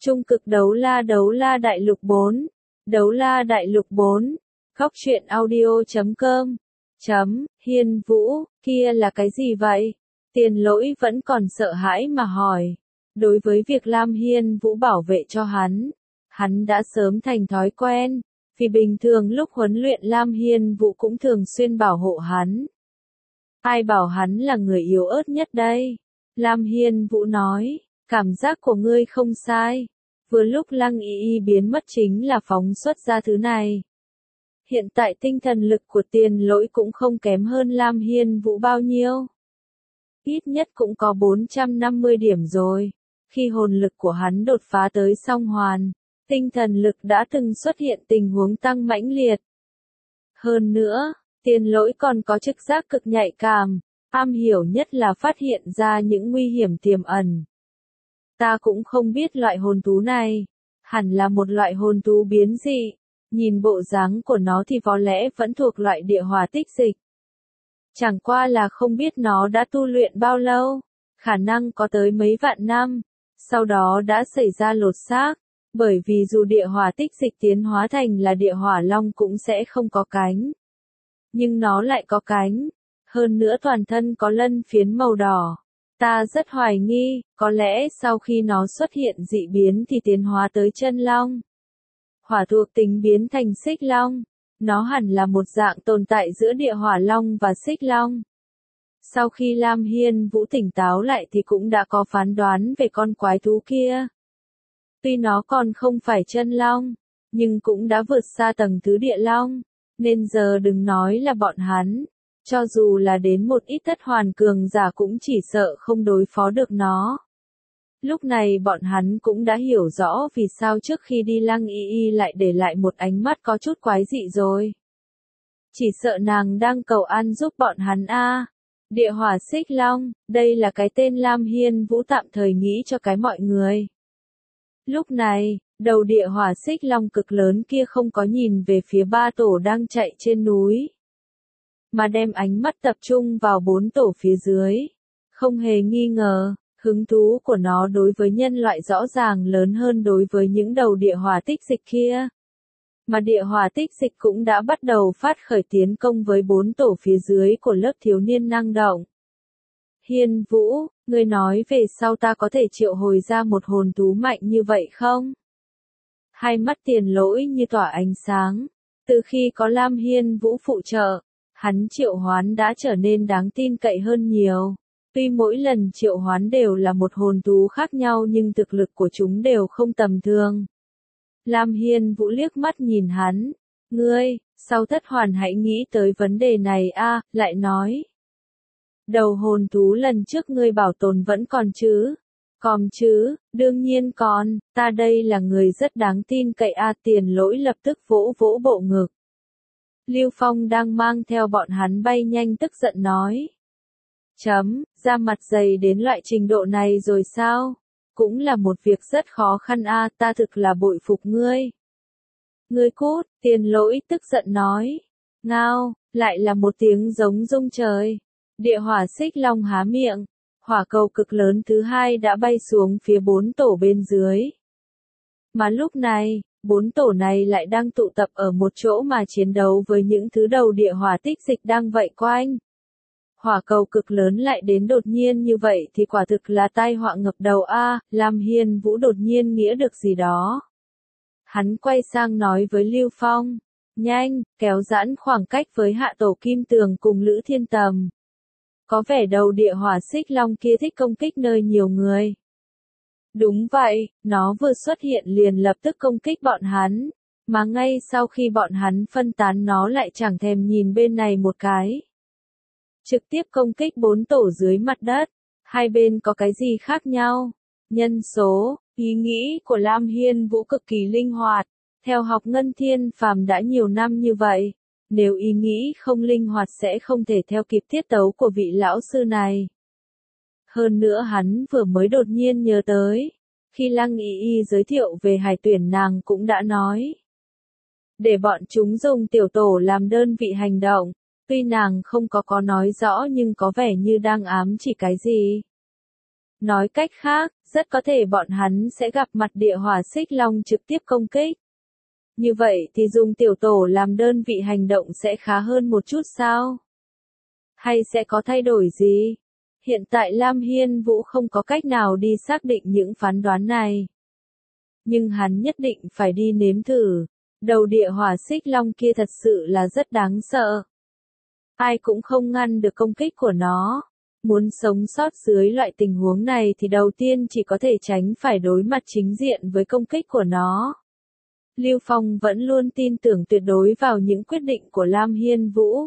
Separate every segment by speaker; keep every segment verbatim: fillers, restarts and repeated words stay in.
Speaker 1: Trung cực đấu la đấu la đại lục bốn. Đấu la đại lục bốn. Góc truyện audio chấm com. Chấm, Hiên Vũ, kia là cái gì vậy? Tiền Lỗi vẫn còn sợ hãi mà hỏi. Đối với việc Lam Hiên Vũ bảo vệ cho hắn, hắn đã sớm thành thói quen, vì bình thường lúc huấn luyện Lam Hiên Vũ cũng thường xuyên bảo hộ hắn. Ai bảo hắn là người yếu ớt nhất đây? Lam Hiên Vũ nói, cảm giác của ngươi không sai. Vừa lúc Lăng Y Y biến mất chính là phóng xuất ra thứ này. Hiện tại tinh thần lực của Tiền Lỗi cũng không kém hơn Lam Hiên Vũ bao nhiêu. Ít nhất cũng có bốn trăm năm mươi điểm rồi. Khi hồn lực của hắn đột phá tới song hoàn, tinh thần lực đã từng xuất hiện tình huống tăng mãnh liệt. Hơn nữa, Tiền Lỗi còn có trực giác cực nhạy cảm, am hiểu nhất là phát hiện ra những nguy hiểm tiềm ẩn. Ta cũng không biết loại hồn thú này, hẳn là một loại hồn thú biến dị, nhìn bộ dáng của nó thì có lẽ vẫn thuộc loại địa hỏa tích dịch. Chẳng qua là không biết nó đã tu luyện bao lâu, khả năng có tới mấy vạn năm, sau đó đã xảy ra lột xác, bởi vì dù địa hỏa tích dịch tiến hóa thành là địa hỏa long cũng sẽ không có cánh. Nhưng nó lại có cánh, hơn nữa toàn thân có lân phiến màu đỏ. Ta rất hoài nghi, có lẽ sau khi nó xuất hiện dị biến thì tiến hóa tới chân long. Hỏa thuộc tính biến thành xích long, nó hẳn là một dạng tồn tại giữa địa hỏa long và xích long. Sau khi Lam Hiên Vũ tỉnh táo lại thì cũng đã có phán đoán về con quái thú kia. Tuy nó còn không phải chân long, nhưng cũng đã vượt xa tầng thứ địa long, nên giờ đừng nói là bọn hắn. Cho dù là đến một ít thất hoàn cường giả cũng chỉ sợ không đối phó được nó. Lúc này bọn hắn cũng đã hiểu rõ vì sao trước khi đi Lăng Y Y lại để lại một ánh mắt có chút quái dị rồi. Chỉ sợ nàng đang cầu an giúp bọn hắn a. À. Địa hỏa xích long, đây là cái tên Lam Hiên Vũ tạm thời nghĩ cho cái mọi người. Lúc này, đầu địa hỏa xích long cực lớn kia không có nhìn về phía ba tổ đang chạy trên núi, mà đem ánh mắt tập trung vào bốn tổ phía dưới. Không hề nghi ngờ, hứng thú của nó đối với nhân loại rõ ràng lớn hơn đối với những đầu địa hỏa tích dịch kia. Mà địa hỏa tích dịch cũng đã bắt đầu phát khởi tiến công với bốn tổ phía dưới của lớp thiếu niên năng động. Hiên Vũ, ngươi nói về sau ta có thể triệu hồi ra một hồn thú mạnh như vậy không? Hai mắt Tiền Lỗi như tỏa ánh sáng. Từ khi có Lam Hiên Vũ phụ trợ, hắn triệu hoán đã trở nên đáng tin cậy hơn nhiều. Tuy mỗi lần triệu hoán đều là một hồn thú khác nhau nhưng thực lực của chúng đều không tầm thường. Lam Hiên Vũ liếc mắt nhìn hắn. Ngươi, sau thất hoàn hãy nghĩ tới vấn đề này a, à, lại nói. Đầu hồn thú lần trước ngươi bảo tồn vẫn còn chứ? Còn chứ, đương nhiên còn, ta đây là người rất đáng tin cậy a. À, Tiền Lỗi lập tức vỗ vỗ bộ ngực. Lưu Phong đang mang theo bọn hắn bay nhanh tức giận nói. Chấm, da mặt dày đến loại trình độ này rồi sao? Cũng là một việc rất khó khăn a, à, ta thực là bội phục ngươi. Ngươi cút, Tiền Lỗi tức giận nói. Ngao, lại là một tiếng giống rung trời. Địa hỏa xích long há miệng, hỏa cầu cực lớn thứ hai đã bay xuống phía bốn tổ bên dưới. Mà lúc này, bốn tổ này lại đang tụ tập ở một chỗ mà chiến đấu với những thứ đầu địa hỏa tích dịch đang vây quanh. Hỏa cầu cực lớn lại đến đột nhiên như vậy thì quả thực là tai họa ngập đầu a. À, Lam Hiên Vũ đột nhiên nghĩa được gì đó. Hắn quay sang nói với Lưu Phong, nhanh, kéo giãn khoảng cách với hạ tổ Kim Tường cùng Lữ Thiên Tầm. Có vẻ đầu địa hỏa xích long kia thích công kích nơi nhiều người. Đúng vậy, nó vừa xuất hiện liền lập tức công kích bọn hắn, mà ngay sau khi bọn hắn phân tán nó lại chẳng thèm nhìn bên này một cái. Trực tiếp công kích bốn tổ dưới mặt đất. Hai bên có cái gì khác nhau? Nhân số, ý nghĩ của Lam Hiên Vũ cực kỳ linh hoạt. Theo học Ngân Thiên Phàm đã nhiều năm như vậy, nếu ý nghĩ không linh hoạt sẽ không thể theo kịp tiết tấu của vị lão sư này. Hơn nữa hắn vừa mới đột nhiên nhớ tới, khi Lăng Y Y giới thiệu về hải tuyển nàng cũng đã nói. Để bọn chúng dùng tiểu tổ làm đơn vị hành động. Tuy nàng không có có nói rõ nhưng có vẻ như đang ám chỉ cái gì. Nói cách khác, rất có thể bọn hắn sẽ gặp mặt địa hỏa xích long trực tiếp công kích. Như vậy thì dùng tiểu tổ làm đơn vị hành động sẽ khá hơn một chút sao? Hay sẽ có thay đổi gì? Hiện tại Lam Hiên Vũ không có cách nào đi xác định những phán đoán này. Nhưng hắn nhất định phải đi nếm thử. Đầu địa hỏa xích long kia thật sự là rất đáng sợ. Ai cũng không ngăn được công kích của nó. Muốn sống sót dưới loại tình huống này thì đầu tiên chỉ có thể tránh phải đối mặt chính diện với công kích của nó. Lưu Phong vẫn luôn tin tưởng tuyệt đối vào những quyết định của Lam Hiên Vũ.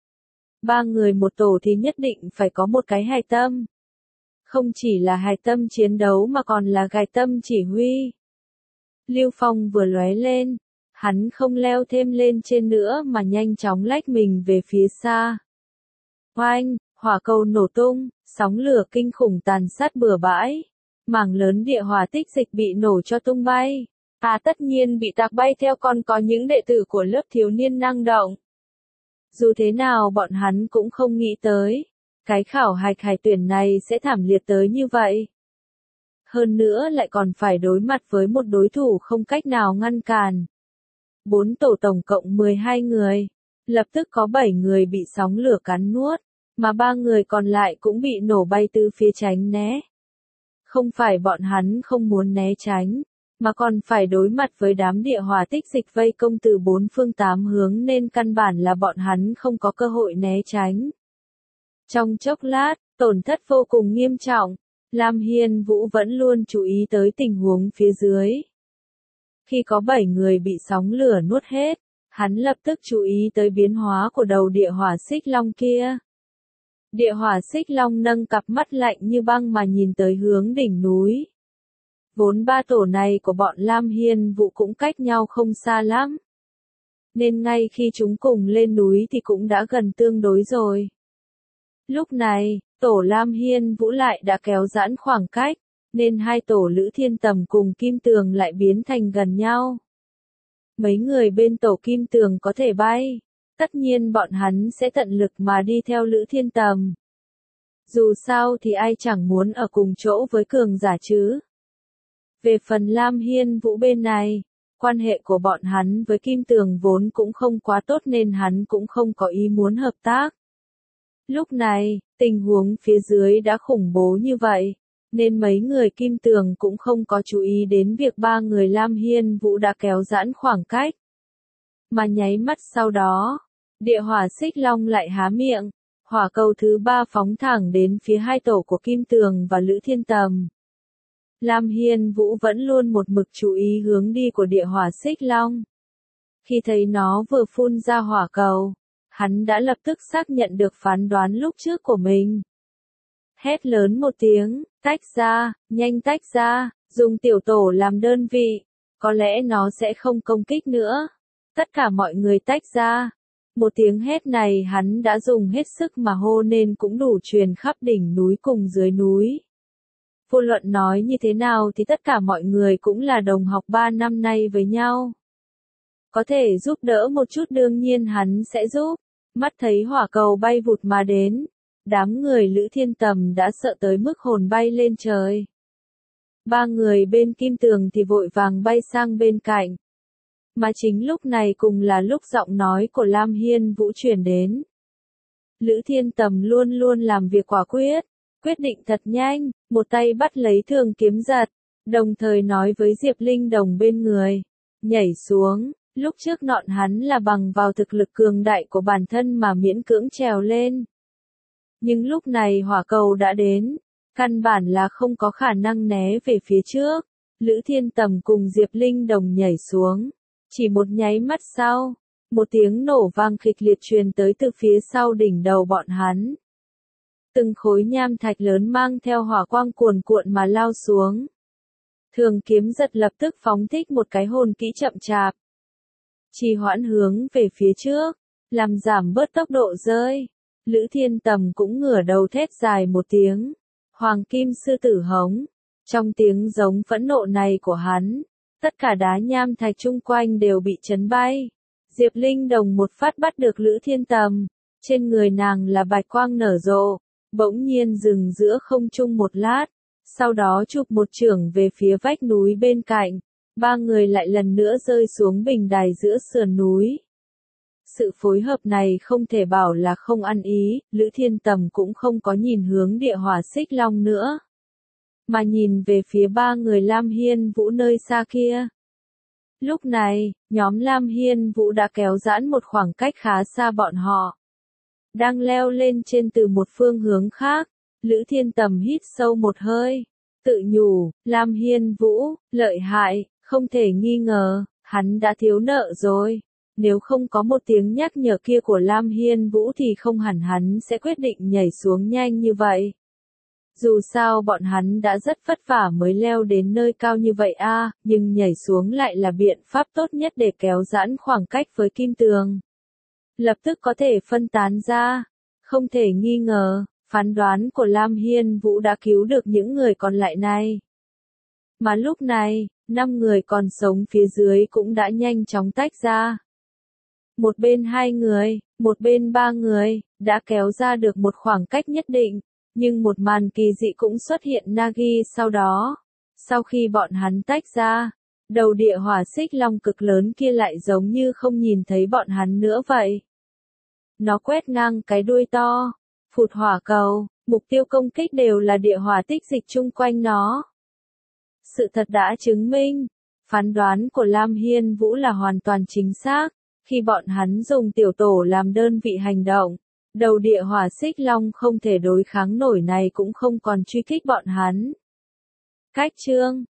Speaker 1: Ba người một tổ thì nhất định phải có một cái hài tâm. Không chỉ là hài tâm chiến đấu mà còn là hài tâm chỉ huy. Lưu Phong vừa lóe lên, hắn không leo thêm lên trên nữa mà nhanh chóng lách mình về phía xa. Oanh, hỏa cầu nổ tung, sóng lửa kinh khủng tàn sát bừa bãi. Mảng lớn địa hỏa tích dịch bị nổ cho tung bay. À tất nhiên bị tạc bay theo còn có những đệ tử của lớp thiếu niên năng động. Dù thế nào bọn hắn cũng không nghĩ tới, cái khảo hạch hải tuyển này sẽ thảm liệt tới như vậy. Hơn nữa lại còn phải đối mặt với một đối thủ không cách nào ngăn cản. Bốn tổ tổng cộng mười hai người, lập tức có bảy người bị sóng lửa cắn nuốt, mà ba người còn lại cũng bị nổ bay từ phía tránh né. Không phải bọn hắn không muốn né tránh, mà còn phải đối mặt với đám địa hỏa tích dịch vây công từ bốn phương tám hướng nên căn bản là bọn hắn không có cơ hội né tránh. Trong chốc lát, tổn thất vô cùng nghiêm trọng, Lam Hiên Vũ vẫn luôn chú ý tới tình huống phía dưới. Khi có bảy người bị sóng lửa nuốt hết, hắn lập tức chú ý tới biến hóa của đầu địa hỏa xích long kia. Địa hỏa xích long nâng cặp mắt lạnh như băng mà nhìn tới hướng đỉnh núi. Vốn ba tổ này của bọn Lam Hiên Vũ cũng cách nhau không xa lắm. Nên ngay khi chúng cùng lên núi thì cũng đã gần tương đối rồi. Lúc này, tổ Lam Hiên Vũ lại đã kéo giãn khoảng cách, nên hai tổ Lữ Thiên Tầm cùng Kim Tường lại biến thành gần nhau. Mấy người bên tổ Kim Tường có thể bay, tất nhiên bọn hắn sẽ tận lực mà đi theo Lữ Thiên Tầm. Dù sao thì ai chẳng muốn ở cùng chỗ với cường giả chứ. Về phần Lam Hiên Vũ bên này, quan hệ của bọn hắn với Kim Tường vốn cũng không quá tốt nên hắn cũng không có ý muốn hợp tác. Lúc này, tình huống phía dưới đã khủng bố như vậy, nên mấy người Kim Tường cũng không có chú ý đến việc ba người Lam Hiên Vũ đã kéo giãn khoảng cách. Mà nháy mắt sau đó, địa hỏa xích long lại há miệng, hỏa cầu thứ ba phóng thẳng đến phía hai tổ của Kim Tường và Lữ Thiên Tầm. Lam Hiên Vũ vẫn luôn một mực chú ý hướng đi của địa hỏa xích long. Khi thấy nó vừa phun ra hỏa cầu, hắn đã lập tức xác nhận được phán đoán lúc trước của mình. Hét lớn một tiếng, tách ra, nhanh tách ra, dùng tiểu tổ làm đơn vị, có lẽ nó sẽ không công kích nữa. Tất cả mọi người tách ra. Một tiếng hét này hắn đã dùng hết sức mà hô nên cũng đủ truyền khắp đỉnh núi cùng dưới núi. Vô luận nói như thế nào thì tất cả mọi người cũng là đồng học ba năm nay với nhau. Có thể giúp đỡ một chút đương nhiên hắn sẽ giúp. Mắt thấy hỏa cầu bay vụt mà đến, đám người Lữ Thiên Tầm đã sợ tới mức hồn bay lên trời. Ba người bên Kim Tường thì vội vàng bay sang bên cạnh. Mà chính lúc này cùng là lúc giọng nói của Lam Hiên Vũ truyền đến. Lữ Thiên Tầm luôn luôn làm việc quả quyết, quyết định thật nhanh, một tay bắt lấy thường kiếm giật, đồng thời nói với Diệp Linh Đồng bên người, nhảy xuống. Lúc trước nọn hắn là bằng vào thực lực cường đại của bản thân mà miễn cưỡng trèo lên. Nhưng lúc này hỏa cầu đã đến, căn bản là không có khả năng né về phía trước. Lữ Thiên Tầm cùng Diệp Linh Đồng nhảy xuống. Chỉ một nháy mắt sau, một tiếng nổ vang kịch liệt truyền tới từ phía sau đỉnh đầu bọn hắn. Từng khối nham thạch lớn mang theo hỏa quang cuồn cuộn mà lao xuống. Thường kiếm giật lập tức phóng thích một cái hồn kỹ chậm chạp. Trì hoãn hướng về phía trước, làm giảm bớt tốc độ rơi. Lữ Thiên Tầm cũng ngửa đầu thét dài một tiếng. Hoàng kim sư tử hống. Trong tiếng giống phẫn nộ này của hắn, tất cả đá nham thạch chung quanh đều bị chấn bay. Diệp Linh Đồng một phát bắt được Lữ Thiên Tầm. Trên người nàng là bạch quang nở rộ, bỗng nhiên dừng giữa không trung một lát. sau đó chụp một chưởng về phía vách núi bên cạnh, ba người lại lần nữa rơi xuống bình đài giữa sườn núi. Sự phối hợp này không thể bảo là không ăn ý, Lữ Thiên Tầm cũng không có nhìn hướng địa hỏa xích long nữa, mà nhìn về phía ba người Lam Hiên Vũ nơi xa kia. Lúc này, nhóm Lam Hiên Vũ đã kéo giãn một khoảng cách khá xa bọn họ, đang leo lên trên từ một phương hướng khác. Lữ Thiên Tầm hít sâu một hơi, tự nhủ, Lam Hiên Vũ, lợi hại, không thể nghi ngờ, hắn đã thiếu nợ rồi. Nếu không có một tiếng nhắc nhở kia của Lam Hiên Vũ thì không hẳn hắn sẽ quyết định nhảy xuống nhanh như vậy. Dù sao bọn hắn đã rất vất vả mới leo đến nơi cao như vậy a, à, nhưng nhảy xuống lại là biện pháp tốt nhất để kéo giãn khoảng cách với kim tường. Lập tức có thể phân tán ra. Không thể nghi ngờ, phán đoán của Lam Hiên Vũ đã cứu được những người còn lại này. Mà lúc này, năm người còn sống phía dưới cũng đã nhanh chóng tách ra. Một bên hai người, một bên ba người, đã kéo ra được một khoảng cách nhất định, nhưng một màn kỳ dị cũng xuất hiện Nagi sau đó. Sau khi bọn hắn tách ra, đầu địa hỏa xích long cực lớn kia lại giống như không nhìn thấy bọn hắn nữa vậy. Nó quét ngang cái đuôi to, phụt hỏa cầu, mục tiêu công kích đều là địa hỏa tích dịch chung quanh nó. Sự thật đã chứng minh, phán đoán của Lam Hiên Vũ là hoàn toàn chính xác. Khi bọn hắn dùng tiểu tổ làm đơn vị hành động, đầu địa hỏa xích long không thể đối kháng nổi này cũng không còn truy kích bọn hắn. Cách chương